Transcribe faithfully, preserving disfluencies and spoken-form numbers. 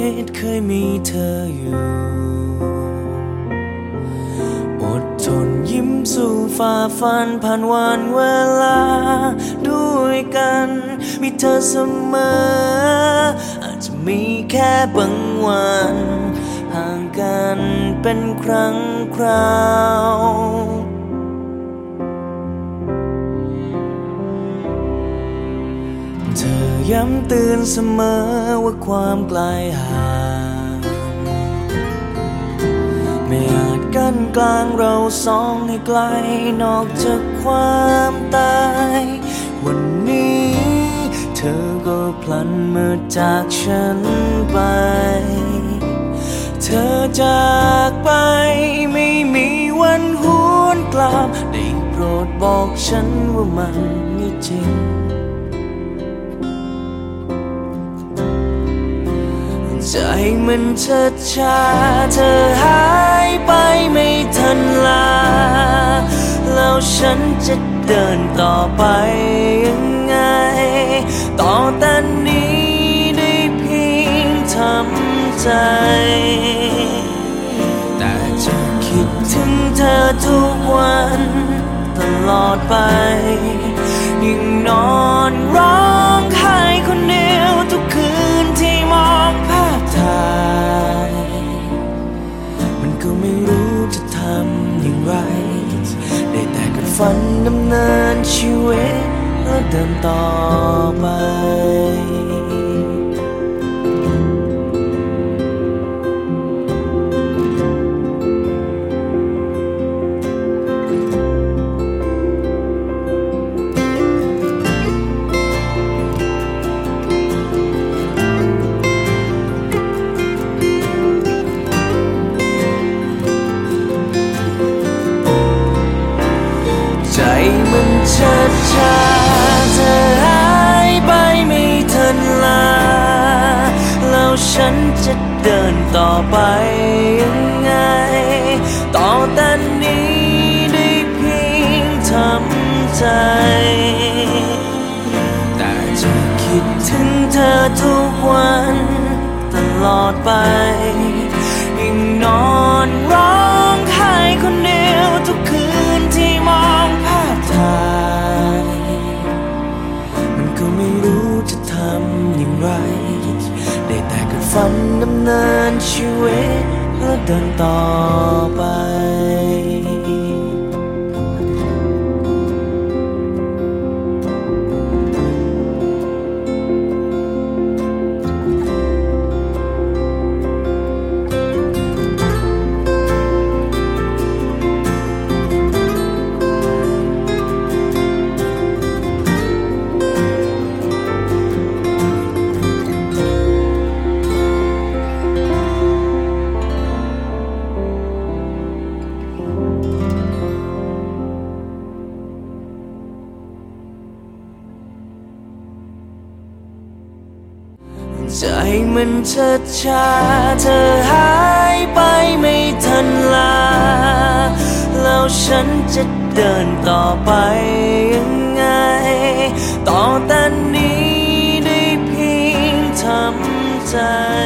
ตเคยมีเธออยู่อดทนยิ้มสู่ฝ่าฟันผ่านวันเวลาด้วยกันมีเธอเสมออาจจะมีแค่บางวันห่างกันเป็นครั้งคราวเธอย้ำเตือนเสมอว่าความไกลห่างไม่อาจกั้นกลางเราสองให้ไกลนอกจากความตายวันนี้เธอก็พลันมือจากฉันไปเธอจากไปไม่มีวันหวนกลับได้โปรดบอกฉันว่ามันไม่จริงใจมันชัดชาเธอหายไปไม่ทันลาแล้วฉันจะเดินต่อไปยังไงต่อแต่นี้ได้เพียงทำใจแต่จะคิดถึงเธอทุกวันตลอดไปยิ่งนอนร้องไห้คนเดียวทุกคืนที่มองภาพถ่ายมันก็ไม่รู้จะทำอย่างไรได้แต่กัดฟันดำเนินชีวิตและเดินต่อไปใจมันชัดชาเธอหายไปไม่ทันลาแล้วฉันจะเดินต่อไปยังไงต่อแต่นี้ได้เพียงทำใจแต่จะคิดถึงเธอทุกวันตลอดไปยิ่งนอนร้องไห้คนเดียวทุกคืนที่มองภาพถ่ายมันก็ไม่รู้จะทำอย่างไรได้แต่กัดฟันดำเนินชีวิตเพื่อเดินต่อไปใจมันชัดชาเธอหายไปไม่ทันลาแล้วฉันจะเดินต่อไปยังไงต่อแต่นี้ได้เพียงทำใจ